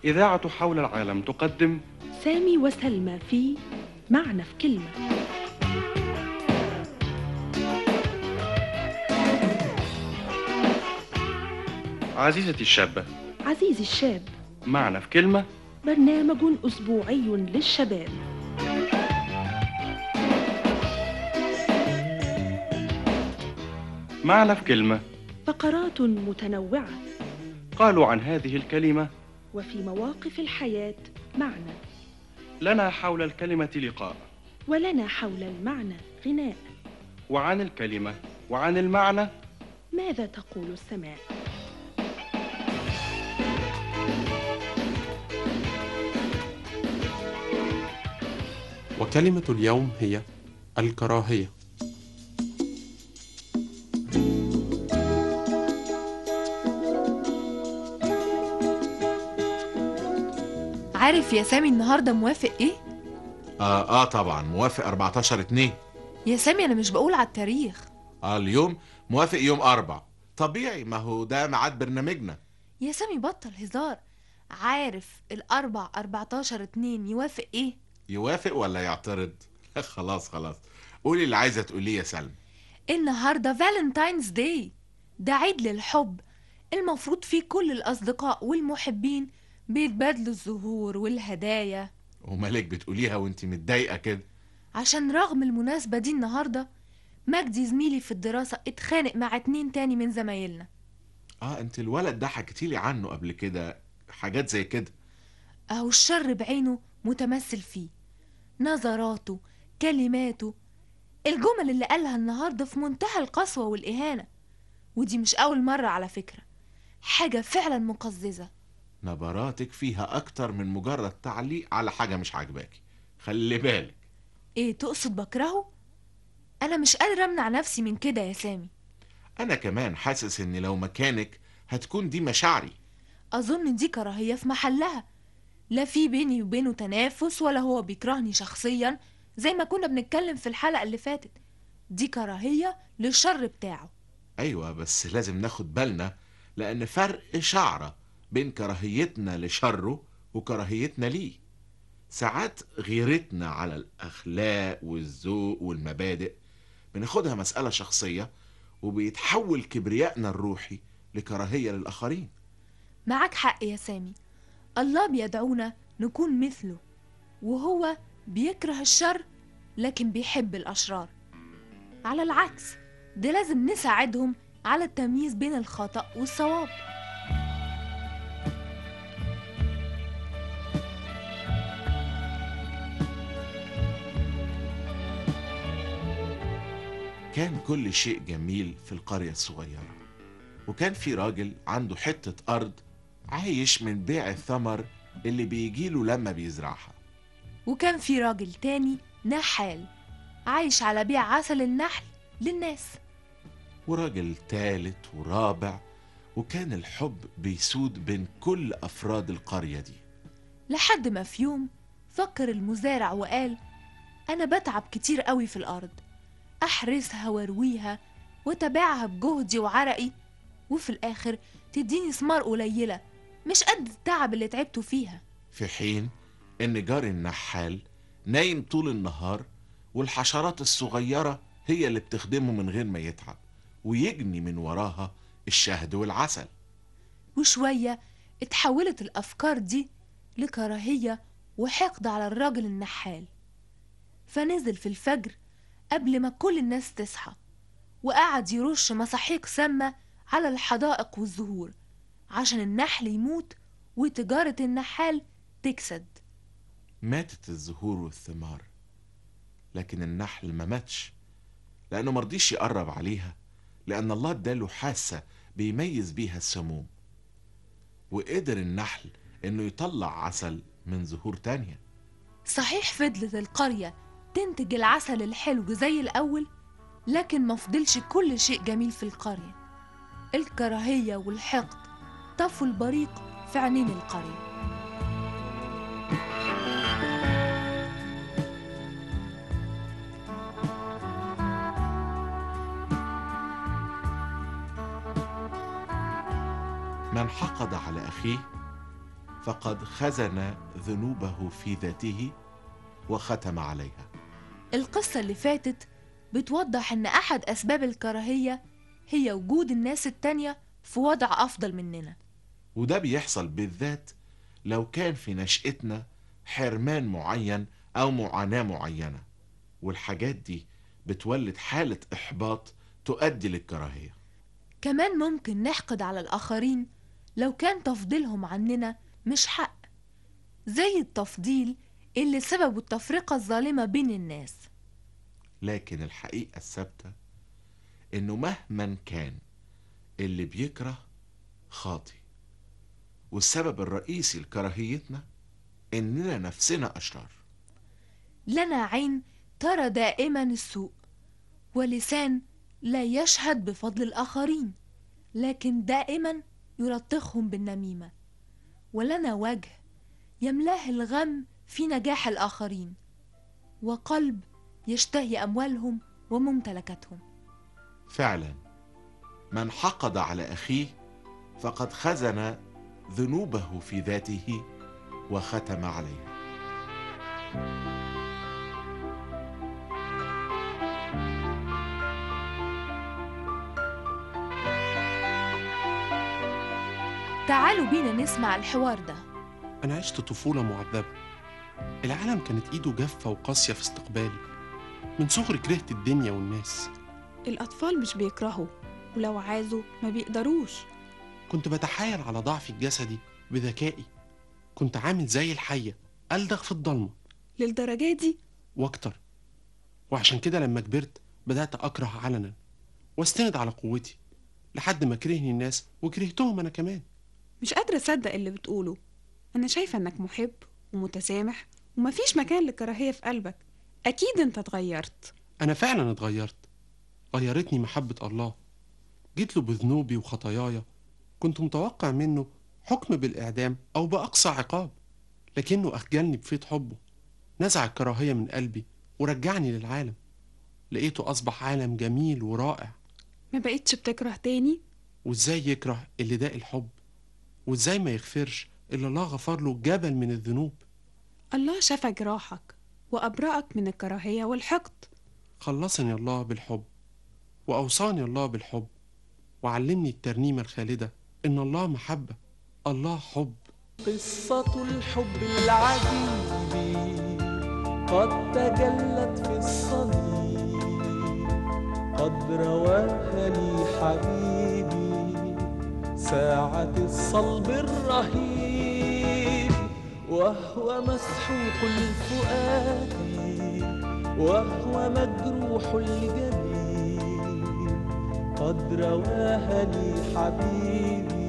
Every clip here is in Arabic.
إذاعة حول العالم تقدم سامي وسلمى في معنى في كلمة. عزيزتي الشابة، عزيزي الشاب، معنى في كلمة، برنامج أسبوعي للشباب. معنى في كلمة. فقرات متنوعة قالوا عن هذه الكلمة: وفي مواقف الحياة معنى، لنا حول الكلمة لقاء، ولنا حول المعنى غناء، وعن الكلمة وعن المعنى ماذا تقول السماء؟ وكلمة اليوم هي الكراهية. عارف يا سامي النهاردة موافق ايه؟ طبعا موافق 14/2. يا سامي انا مش بقول على التاريخ. اليوم موافق يوم 4، طبيعي، ما هو ده ميعاد برنامجنا. يا سامي بطل هزار. عارف الأربع 14/2 يوافق ايه؟ يوافق ولا يعترض؟ خلاص قولي اللي عايزة تقوليه يا سلمى. النهاردة فالنتاينز داي، ده عيد للحب. المفروض فيه كل الأصدقاء والمحبين بيتبادلوا الزهور والهدايا. ومالك بتقوليها وانت متضايقة كده؟ عشان رغم المناسبة دي النهاردة مجدي زميلي في الدراسة اتخانق مع 2 تاني من زمايلنا. انت الولد ده حكيتيلي عنه قبل كده، حاجات زي كده. اهو الشر بعينه متمثل فيه، نظراته، كلماته، الجمل اللي قالها النهاردة في منتهى القسوة والإهانة. ودي مش أول مرة على فكرة، حاجة فعلا مقززة. نبراتك فيها أكتر من مجرد تعليق على حاجة مش عاجباكي، خلي بالك. إيه تقصد بكرهه؟ أنا مش قادرة أمنع نفسي من كده يا سامي. أنا كمان حاسس إن لو مكانك هتكون دي مشاعري. أظن دي كراهية في محلها، لا في بيني وبينه تنافس ولا هو بيكرهني شخصيا زي ما كنا بنتكلم في الحلقة اللي فاتت. دي كراهية للشر بتاعه. أيوة، بس لازم ناخد بالنا، لأن فرق شعرة بين كراهيتنا لشره وكراهيتنا ليه. ساعات غيرتنا على الأخلاق والذوق والمبادئ بناخدها مسألة شخصية، وبيتحول كبريائنا الروحي لكراهية للآخرين. معاك حق يا سامي، الله بيدعونا نكون مثله، وهو بيكره الشر لكن بيحب الأشرار. على العكس، ده لازم نساعدهم على التمييز بين الخطأ والصواب. كان كل شيء جميل في القرية الصغيرة، وكان في راجل عنده حتة أرض عايش من بيع الثمر اللي بيجيله لما بيزرعها. وكان في راجل تاني نحال عايش على بيع عسل النحل للناس. وراجل تالت ورابع، وكان الحب بيسود بين كل أفراد القرية دي. لحد ما في يوم فكر المزارع وقال: أنا بتعب كتير قوي في الأرض، أحرسها وارويها وتبعها بجهدي وعرقي، وفي الآخر تديني ثمار قليلة مش قد التعب اللي تعبته فيها. في حين إن جار النحال نايم طول النهار، والحشرات الصغيرة هي اللي بتخدمه من غير ما يتعب، ويجني من وراها الشهد والعسل. وشوية اتحولت الأفكار دي لكراهية وحقد على الراجل النحال. فنزل في الفجر قبل ما كل الناس تصحى، وقعد يرش مساحيق سامة على الحدائق والزهور عشان النحل يموت وتجارة النحال تكسد. ماتت الزهور والثمار، لكن النحل ما ماتش، لأنه مرضيش يقرب عليها، لأن الله اداله حاسة بيميز بيها السموم. وقدر النحل إنه يطلع عسل من زهور تانية. صحيح فضلت القرية تنتج العسل الحلو زي الأول، لكن ما فضلش كل شيء جميل في القرية. الكراهية والحقد طفوا البريق في عينين القرية. من حقد على أخيه فقد خزن ذنوبه في ذاته وختم عليها. القصة اللي فاتت بتوضح إن أحد أسباب الكراهية هي وجود الناس التانية في وضع أفضل مننا. وده بيحصل بالذات لو كان في نشأتنا حرمان معين أو معاناة معينة، والحاجات دي بتولد حالة إحباط تؤدي للكراهية. كمان ممكن نحقد على الآخرين لو كان تفضيلهم عننا مش حق، زي التفضيل اللي سببه التفرقة الظالمة بين الناس. لكن الحقيقة الثابتة إنه مهما كان اللي بيكره خاطي، والسبب الرئيسي لكراهيتنا إننا نفسنا أشرار. لنا عين ترى دائما السوء، ولسان لا يشهد بفضل الآخرين، لكن دائما يلطخهم بالنميمة. ولنا وجه يملاه الغم في نجاح الآخرين، وقلب يشتهي أموالهم وممتلكاتهم. فعلا من حقد على أخيه فقد خزن ذنوبه في ذاته وختم عليها. تعالوا بينا نسمع الحوار ده. أنا عشت طفولة معذبة. العالم كانت إيده جافة وقاسية في استقبالي. من صغري كرهت الدنيا والناس. الأطفال مش بيكرهوا، ولو عازوا ما بيقدروش. كنت بتحايل على ضعفي الجسدي بذكائي. كنت عامل زي الحية ألدغ في الضلمة. للدرجة دي؟ واكتر. وعشان كده لما كبرت بدأت أكره علنا واستند على قوتي، لحد ما كرهني الناس وكرهتهم أنا كمان. مش قادرة أصدق اللي بتقوله. أنا شايفة إنك محب ومتسامح ومفيش مكان للكراهية في قلبك. أكيد أنت اتغيرت. أنا فعلا اتغيرت. غيرتني محبة الله. جيت له بذنوبي وخطاياي. كنت متوقع منه حكم بالإعدام أو بأقصى عقاب، لكنه أخجلني بفيض حبه. نزع الكراهية من قلبي ورجعني للعالم. لقيته أصبح عالم جميل ورائع. ما بقيتش بتكره تاني؟ وإزاي يكره اللي داق الحب؟ وإزاي ما يغفرش اللي الله غفر له جبل من الذنوب؟ الله شفى جراحك وأبرأك من الكراهية والحقد. خلصني الله بالحب، وأوصاني الله بالحب، وعلمني الترنيمة الخالدة إن الله محبة، الله حب. قصة الحب العجيب قد تجلت في الصليب، قد رواها لي حبيبي ساعة الصلب الرهيب، وهو مسحوق الفؤاد وهو مجروح الجبين، قد رواها لي حبيبي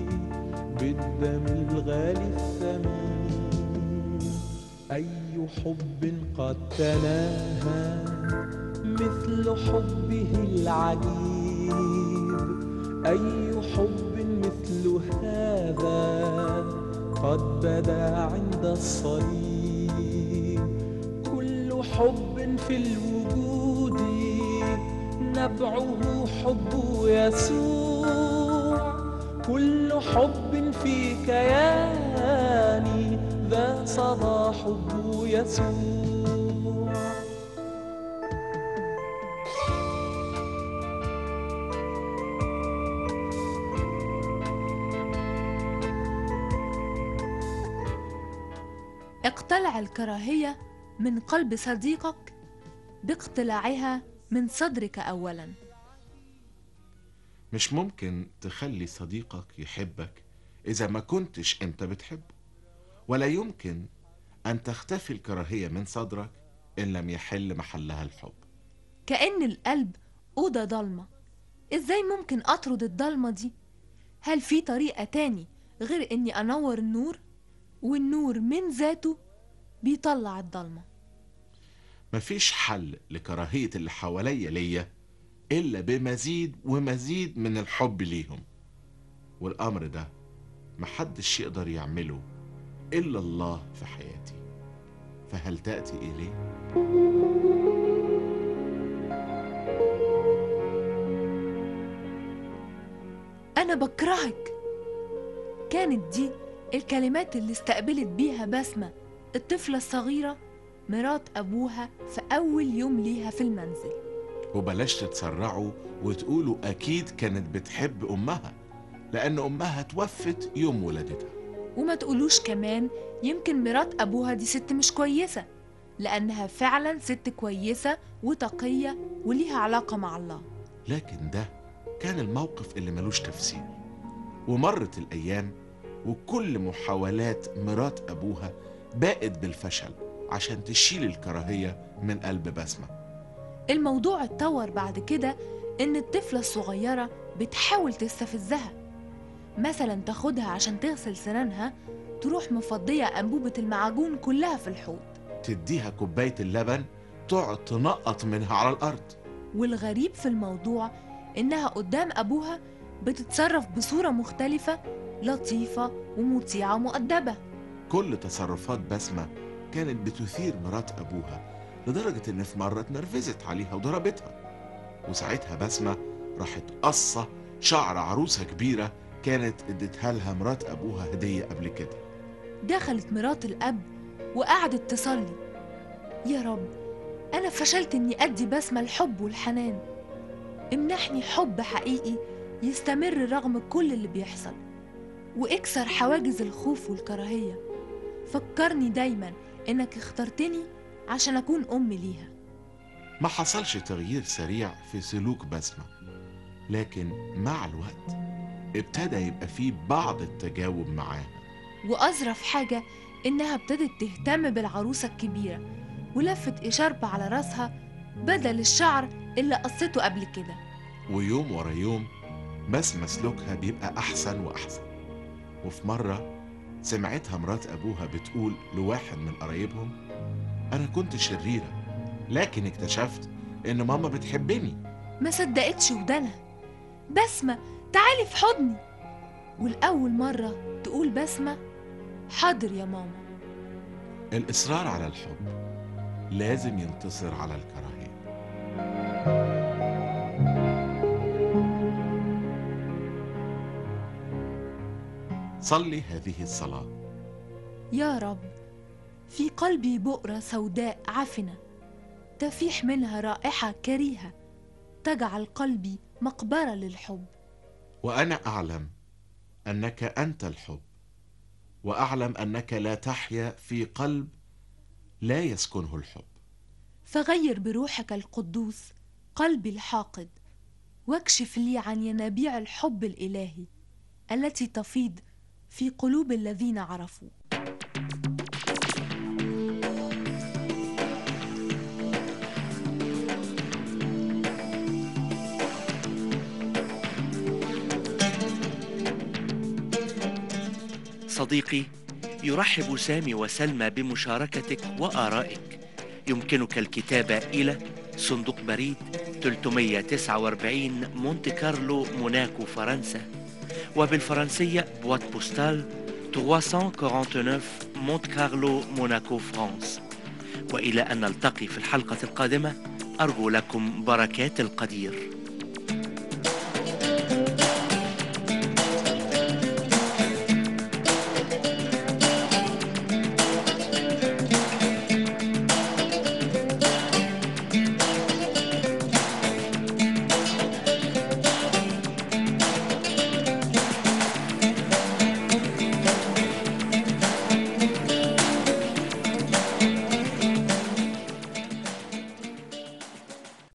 بالدم الغالي الثمين. أي حب قد تناهى مثل حبه العجيب، أي حب مثل هذا قد بدا عند الصليب. كل حب في الوجود نبعه حب يسوع، كل حب في كياني ذا صدى حب يسوع. اقتلع الكراهية من قلب صديقك باقتلاعها من صدرك أولا. مش ممكن تخلي صديقك يحبك إذا ما كنتش أنت بتحبه، ولا يمكن أن تختفي الكراهية من صدرك إن لم يحل محلها الحب. كأن القلب أوضة ضلمة، إزاي ممكن أطرد الضلمة دي؟ هل في طريقة تاني غير إني أنور النور؟ والنور من ذاته بيطلع الضلمة. مفيش حل لكراهية اللي حواليا ليا إلا بمزيد ومزيد من الحب ليهم، والأمر ده محدش يقدر يعمله إلا الله في حياتي. فهل تأتي إليه؟ أنا بكرهك. كانت دي الكلمات اللي استقبلت بيها بسمة الطفلة الصغيرة مرات أبوها في أول يوم ليها في المنزل. وبلاش تتسرعوا وتقولوا أكيد كانت بتحب أمها، لأن أمها توفت يوم ولادتها. وما تقولوش كمان يمكن مرات أبوها دي ست مش كويسة، لأنها فعلا ست كويسة وتقية وليها علاقة مع الله. لكن ده كان الموقف اللي ملوش تفسير. ومرت الأيام وكل محاولات مرات أبوها باءت بالفشل عشان تشيل الكراهية من قلب بسمة. الموضوع اتطور بعد كده إن الطفلة الصغيرة بتحاول تستفزها، مثلا تاخدها عشان تغسل سنانها تروح مفضية أنبوبة المعجون كلها في الحوض، تديها كوباية اللبن تقعد تنقط منها على الأرض. والغريب في الموضوع إنها قدام أبوها بتتصرف بصورة مختلفة، لطيفة ومطيعة ومؤدبة. كل تصرفات بسمة كانت بتثير مرات أبوها، لدرجة إن في مرة اتنرفزت عليها وضربتها. وساعتها بسمة راحت قصة شعر عروسة كبيرة كانت اديتها لها مرات أبوها هدية قبل كده. دخلت مرات الأب وقعدت تصلي: يا رب، أنا فشلت إني أدي بسمة الحب والحنان، امنحني حب حقيقي يستمر رغم كل اللي بيحصل، واكسر حواجز الخوف والكراهية. فكرني دايما إنك اخترتني عشان أكون أم ليها. ما حصلش تغيير سريع في سلوك بسمة، لكن مع الوقت ابتدى يبقى فيه بعض التجاوب معاها. وأظرف حاجة إنها ابتدت تهتم بالعروسة الكبيرة ولفت إشارب على راسها بدل الشعر اللي قصته قبل كده. ويوم ورا يوم بسمة سلوكها بيبقى أحسن وأحسن. وفي مرة سمعتها مرات أبوها بتقول لواحد من قرايبهم: أنا كنت شريرة، لكن اكتشفت إن ماما بتحبني. ما صدقتش ودانها: بسمة تعالي في حضني. والأول مرة تقول بسمة: حاضر يا ماما. الإصرار على الحب لازم ينتصر على الكراهية. صلي هذه الصلاة: يا رب، في قلبي بؤرة سوداء عفنة تفيح منها رائحة كريهة تجعل قلبي مقبرة للحب. وأنا أعلم أنك أنت الحب، وأعلم أنك لا تحيا في قلب لا يسكنه الحب. فغير بروحك القدوس قلبي الحاقد، واكشف لي عن ينابيع الحب الإلهي التي تفيض في قلوب الذين عرفوا. صديقي، يرحب سامي وسلمى بمشاركتك وآرائك. يمكنك الكتابة إلى صندوق بريد 349 مونte كارلو موناكو فرنسا، وبالفرنسية بوات بوستال 349 مونte كارلو موناكو فرانس. وإلى أن نلتقي في الحلقة القادمة، أرجو لكم بركات القدير.